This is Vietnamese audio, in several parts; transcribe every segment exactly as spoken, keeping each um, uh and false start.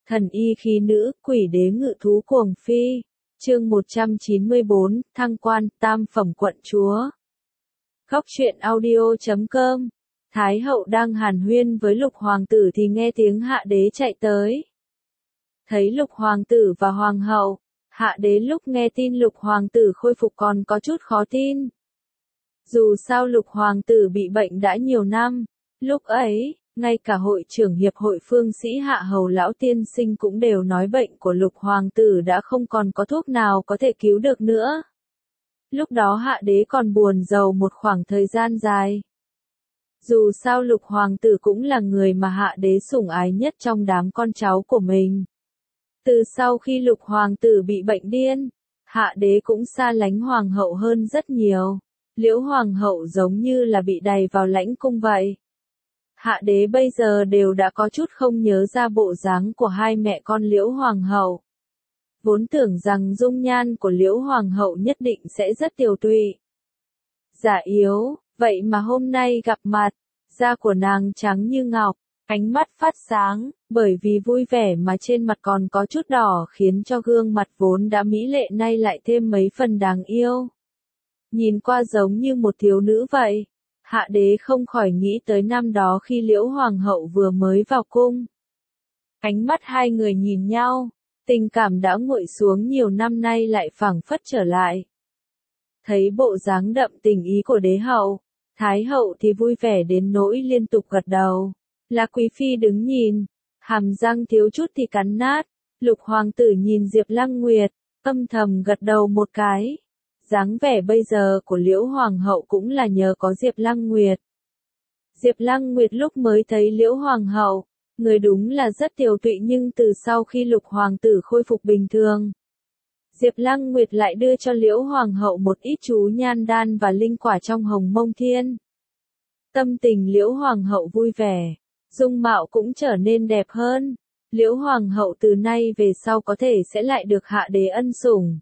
Thần y khí nữ, quỷ đế ngự thú cuồng phi. Chương một trăm chín mươi bốn, thăng quan, tam phẩm quận chúa. Góc truyện audio chấm com. Thái hậu đang hàn huyên với lục hoàng tử thì nghe tiếng hạ đế chạy tới. Thấy lục hoàng tử và hoàng hậu, hạ đế lúc nghe tin lục hoàng tử khôi phục còn có chút khó tin. Dù sao lục hoàng tử bị bệnh đã nhiều năm, lúc ấy, ngay cả hội trưởng hiệp hội phương sĩ Hạ Hầu lão tiên sinh cũng đều nói bệnh của lục hoàng tử đã không còn có thuốc nào có thể cứu được nữa. Lúc đó hạ đế còn buồn rầu một khoảng thời gian dài. Dù sao lục hoàng tử cũng là người mà hạ đế sủng ái nhất trong đám con cháu của mình. Từ sau khi lục hoàng tử bị bệnh điên, hạ đế cũng xa lánh hoàng hậu hơn rất nhiều. Liễu hoàng hậu giống như là bị đày vào lãnh cung vậy. Hạ đế bây giờ đều đã có chút không nhớ ra bộ dáng của hai mẹ con Liễu hoàng hậu. Vốn tưởng rằng dung nhan của Liễu hoàng hậu nhất định sẽ rất tiều tụy, già yếu, vậy mà hôm nay gặp mặt, da của nàng trắng như ngọc, ánh mắt phát sáng, bởi vì vui vẻ mà trên mặt còn có chút đỏ khiến cho gương mặt vốn đã mỹ lệ nay lại thêm mấy phần đáng yêu. Nhìn qua giống như một thiếu nữ vậy. Hạ đế không khỏi nghĩ tới năm đó khi Liễu hoàng hậu vừa mới vào cung. Ánh mắt hai người nhìn nhau, tình cảm đã nguội xuống nhiều năm nay lại phảng phất trở lại. Thấy bộ dáng đậm tình ý của đế hậu, thái hậu thì vui vẻ đến nỗi liên tục gật đầu. Là quý phi đứng nhìn, hàm răng thiếu chút thì cắn nát. Lục hoàng tử nhìn Diệp Lăng Nguyệt, âm thầm gật đầu một cái. Dáng vẻ bây giờ của Liễu hoàng hậu cũng là nhờ có Diệp Lăng Nguyệt. Diệp Lăng Nguyệt lúc mới thấy Liễu hoàng hậu, người đúng là rất tiều tụy, nhưng từ sau khi lục hoàng tử khôi phục bình thường, Diệp Lăng Nguyệt lại đưa cho Liễu hoàng hậu một ít chú nhan đan và linh quả trong Hồng Mông Thiên. Tâm tình Liễu hoàng hậu vui vẻ, dung mạo cũng trở nên đẹp hơn. Liễu hoàng hậu từ nay về sau có thể sẽ lại được hạ đế ân sủng.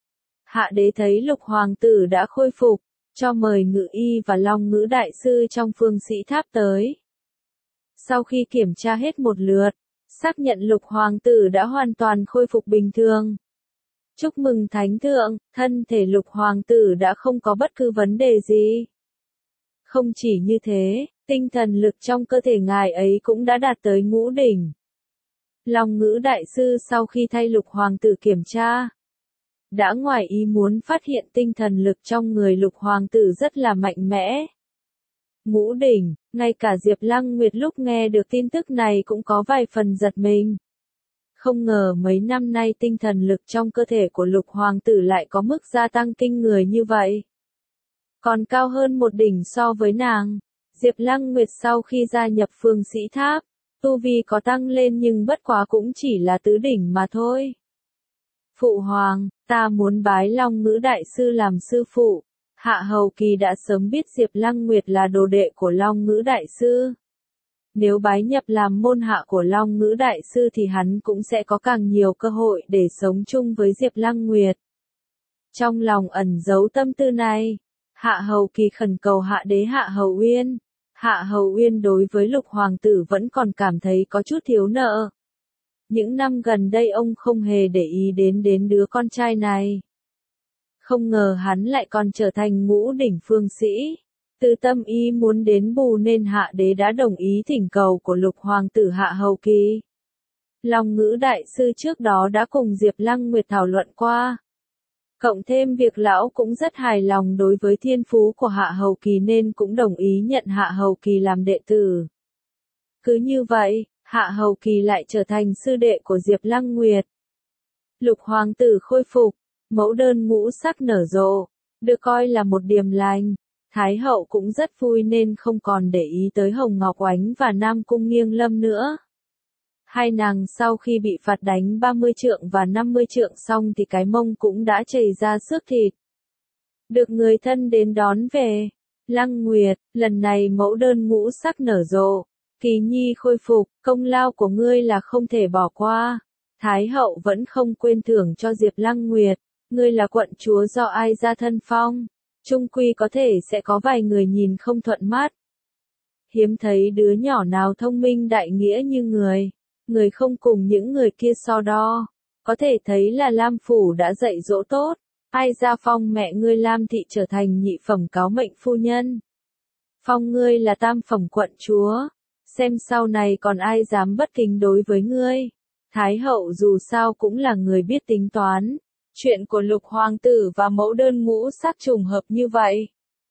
Hạ đế thấy lục hoàng tử đã khôi phục, cho mời ngự y và long ngữ đại sư trong phương sĩ tháp tới. Sau khi kiểm tra hết một lượt, xác nhận lục hoàng tử đã hoàn toàn khôi phục bình thường. Chúc mừng thánh thượng, thân thể lục hoàng tử đã không có bất cứ vấn đề gì. Không chỉ như thế, tinh thần lực trong cơ thể ngài ấy cũng đã đạt tới ngũ đỉnh. Long ngữ đại sư sau khi thay lục hoàng tử kiểm tra, đã ngoài ý muốn phát hiện tinh thần lực trong người lục hoàng tử rất là mạnh mẽ. Ngũ đỉnh, ngay cả Diệp Lăng Nguyệt lúc nghe được tin tức này cũng có vài phần giật mình. Không ngờ mấy năm nay tinh thần lực trong cơ thể của lục hoàng tử lại có mức gia tăng kinh người như vậy. Còn cao hơn một đỉnh so với nàng. Diệp Lăng Nguyệt sau khi gia nhập phương sĩ tháp, tu vi có tăng lên nhưng bất quá cũng chỉ là tứ đỉnh mà thôi. Phụ hoàng, ta muốn bái Long ngữ đại sư làm sư phụ. Hạ Hầu Kỳ đã sớm biết Diệp Lăng Nguyệt là đồ đệ của Long ngữ đại sư. Nếu bái nhập làm môn hạ của Long ngữ đại sư thì hắn cũng sẽ có càng nhiều cơ hội để sống chung với Diệp Lăng Nguyệt. Trong lòng ẩn giấu tâm tư này, Hạ Hầu Kỳ khẩn cầu hạ đế Hạ Hầu Uyên. Hạ Hầu Uyên đối với lục hoàng tử vẫn còn cảm thấy có chút thiếu nợ. Những năm gần đây ông không hề để ý đến đến đứa con trai này. Không ngờ hắn lại còn trở thành ngũ đỉnh phương sĩ. Từ tâm ý muốn đến bù nên hạ đế đã đồng ý thỉnh cầu của lục hoàng tử Hạ Hầu Kỳ. Long ngữ đại sư trước đó đã cùng Diệp Lăng Nguyệt thảo luận qua. Cộng thêm việc lão cũng rất hài lòng đối với thiên phú của Hạ Hầu Kỳ nên cũng đồng ý nhận Hạ Hầu Kỳ làm đệ tử. Cứ như vậy, Hạ Hầu Kỳ lại trở thành sư đệ của Diệp Lăng Nguyệt. Lục hoàng tử khôi phục, mẫu đơn ngũ sắc nở rộ, được coi là một điềm lành. Thái hậu cũng rất vui nên không còn để ý tới Hồng Ngọc Oánh và Nam Cung Nghiêng Lâm nữa. Hai nàng sau khi bị phạt đánh ba mươi trượng và năm mươi trượng xong thì cái mông cũng đã chảy ra xước thịt. Được người thân đến đón về. Lăng Nguyệt, lần này mẫu đơn ngũ sắc nở rộ. Kỳ nhi khôi phục, công lao của ngươi là không thể bỏ qua. Thái hậu vẫn không quên thưởng cho Diệp Lăng Nguyệt. Ngươi là quận chúa do ai ra thân phong. Trung quy có thể sẽ có vài người nhìn không thuận mắt. Hiếm thấy đứa nhỏ nào thông minh đại nghĩa như người. người không cùng những người kia so đo. Có thể thấy là Lam Phủ đã dạy dỗ tốt, ai ra phong mẹ ngươi Lam Thị trở thành nhị phẩm cáo mệnh phu nhân. Phong ngươi là tam phẩm quận chúa, xem sau này còn ai dám bất kính đối với ngươi. Thái hậu dù sao cũng là người biết tính toán, chuyện của lục hoàng tử và mẫu đơn ngũ sắc trùng hợp như vậy.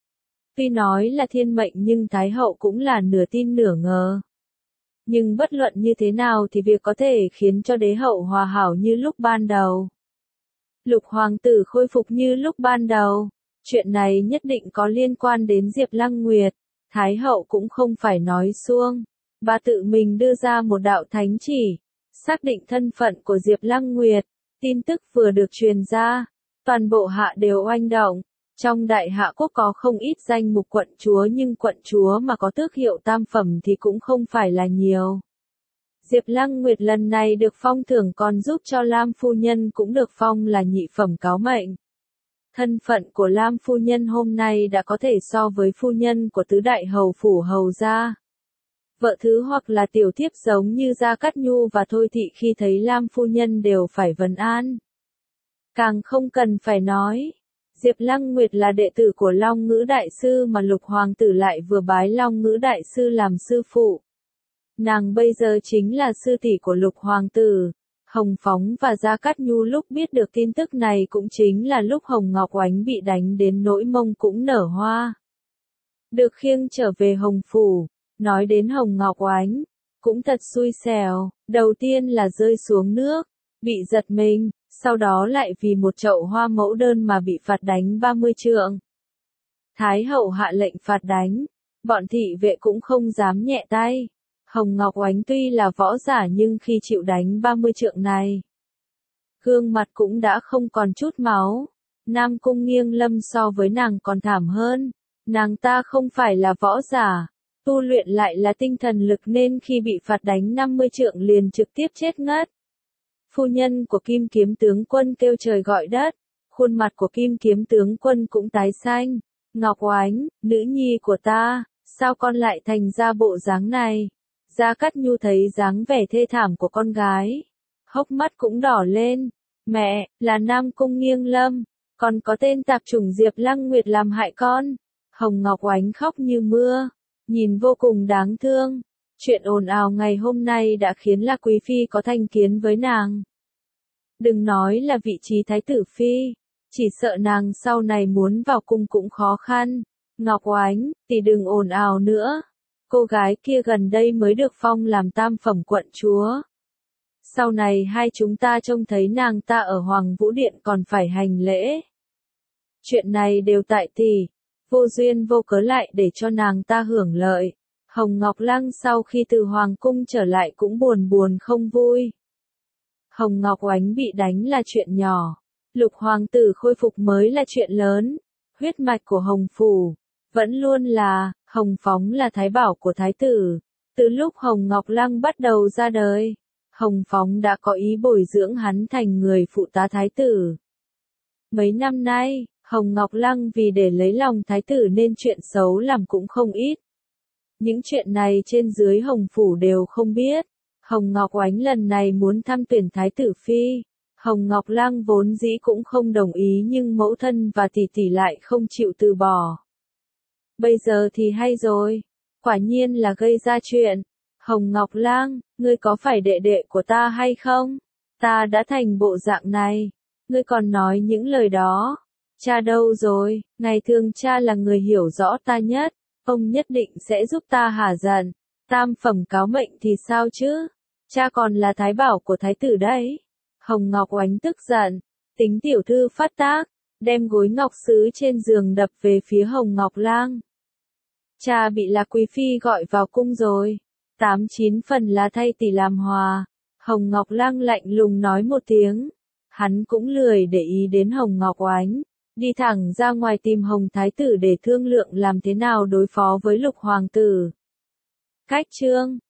Tuy nói là thiên mệnh nhưng Thái hậu cũng là nửa tin nửa ngờ. Nhưng bất luận như thế nào thì việc có thể khiến cho đế hậu hòa hảo như lúc ban đầu. Lục hoàng tử khôi phục như lúc ban đầu. Chuyện này nhất định có liên quan đến Diệp Lăng Nguyệt. Thái hậu cũng không phải nói suông. Bà tự mình đưa ra một đạo thánh chỉ, xác định thân phận của Diệp Lăng Nguyệt. Tin tức vừa được truyền ra, toàn bộ hạ đều oanh động. Trong đại hạ quốc có không ít danh mục quận chúa nhưng quận chúa mà có tước hiệu tam phẩm thì cũng không phải là nhiều. Diệp Lăng Nguyệt lần này được phong thưởng còn giúp cho Lam phu nhân cũng được phong là nhị phẩm cáo mệnh. Thân phận của Lam phu nhân hôm nay đã có thể so với phu nhân của tứ đại hầu phủ hầu gia. Vợ thứ hoặc là tiểu thiếp giống như Gia Cát Nhu và Thôi Thị khi thấy Lam phu nhân đều phải vân an. Càng không cần phải nói, Diệp Lăng Nguyệt là đệ tử của Long Ngữ Đại Sư mà Lục Hoàng tử lại vừa bái Long Ngữ Đại Sư làm sư phụ. Nàng bây giờ chính là sư tỷ của Lục Hoàng tử. Hồng Phóng và Gia Cát Nhu lúc biết được tin tức này cũng chính là lúc Hồng Ngọc Oánh bị đánh đến nỗi mông cũng nở hoa. Được khiêng trở về Hồng Phủ, nói đến Hồng Ngọc Oánh, cũng thật xui xẻo, đầu tiên là rơi xuống nước, bị giật mình, sau đó lại vì một chậu hoa mẫu đơn mà bị phạt đánh ba mươi trượng. Thái hậu hạ lệnh phạt đánh, bọn thị vệ cũng không dám nhẹ tay. Hồng Ngọc Oánh tuy là võ giả nhưng khi chịu đánh ba mươi trượng này, gương mặt cũng đã không còn chút máu. Nam Cung Nghiêng Lâm so với nàng còn thảm hơn. Nàng ta không phải là võ giả, tu luyện lại là tinh thần lực nên khi bị phạt đánh năm mươi trượng liền trực tiếp chết ngất. Phu nhân của Kim Kiếm tướng quân kêu trời gọi đất, khuôn mặt của Kim Kiếm tướng quân cũng tái xanh. Ngọc Oánh, nữ nhi của ta, sao con lại thành ra bộ dáng này? Gia Cát Nhu thấy dáng vẻ thê thảm của con gái, hốc mắt cũng đỏ lên. Mẹ, là Nam Cung Nghiêng Lâm, còn có tên tạp chủng Diệp Lăng Nguyệt làm hại con. Hồng Ngọc Oánh khóc như mưa, nhìn vô cùng đáng thương. Chuyện ồn ào ngày hôm nay đã khiến La Quý Phi có thành kiến với nàng. Đừng nói là vị trí thái tử phi, chỉ sợ nàng sau này muốn vào cung cũng khó khăn. Ngọc Oánh, thì đừng ồn ào nữa. Cô gái kia gần đây mới được phong làm tam phẩm quận chúa. Sau này hai chúng ta trông thấy nàng ta ở Hoàng Vũ Điện còn phải hành lễ. Chuyện này đều tại tỷ, vô duyên vô cớ lại để cho nàng ta hưởng lợi. Hồng Ngọc Lăng sau khi từ Hoàng cung trở lại cũng buồn buồn không vui. Hồng Ngọc Oánh bị đánh là chuyện nhỏ, Lục Hoàng tử khôi phục mới là chuyện lớn. Huyết mạch của Hồng Phủ vẫn luôn là, Hồng Phóng là thái bảo của thái tử. Từ lúc Hồng Ngọc Lăng bắt đầu ra đời, Hồng Phóng đã có ý bồi dưỡng hắn thành người phụ tá thái tử. Mấy năm nay, Hồng Ngọc Lăng vì để lấy lòng thái tử nên chuyện xấu làm cũng không ít. Những chuyện này trên dưới Hồng Phủ đều không biết. Hồng Ngọc Oánh lần này muốn thăm tuyển thái tử phi. Hồng Ngọc Lăng vốn dĩ cũng không đồng ý nhưng mẫu thân và tỷ tỷ lại không chịu từ bỏ. Bây giờ thì hay rồi, quả nhiên là gây ra chuyện. Hồng Ngọc Lang, ngươi có phải đệ đệ của ta hay không? Ta đã thành bộ dạng này, ngươi còn nói những lời đó. Cha đâu rồi? Ngày thường cha là người hiểu rõ ta nhất, ông nhất định sẽ giúp ta hả giận. Tam phẩm cáo mệnh thì sao chứ? Cha còn là thái bảo của thái tử đấy. Hồng Ngọc Oánh tức giận, tính tiểu thư phát tác, đem gối ngọc sứ trên giường đập về phía Hồng Ngọc Lang. Cha bị La Quý Phi gọi vào cung rồi, tám chín phần là thay tỷ làm hòa. Hồng Ngọc Lang lạnh lùng nói một tiếng, hắn cũng lười để ý đến Hồng Ngọc Oánh, đi thẳng ra ngoài tìm Hồng Thái tử để thương lượng làm thế nào đối phó với Lục Hoàng tử. Cách chương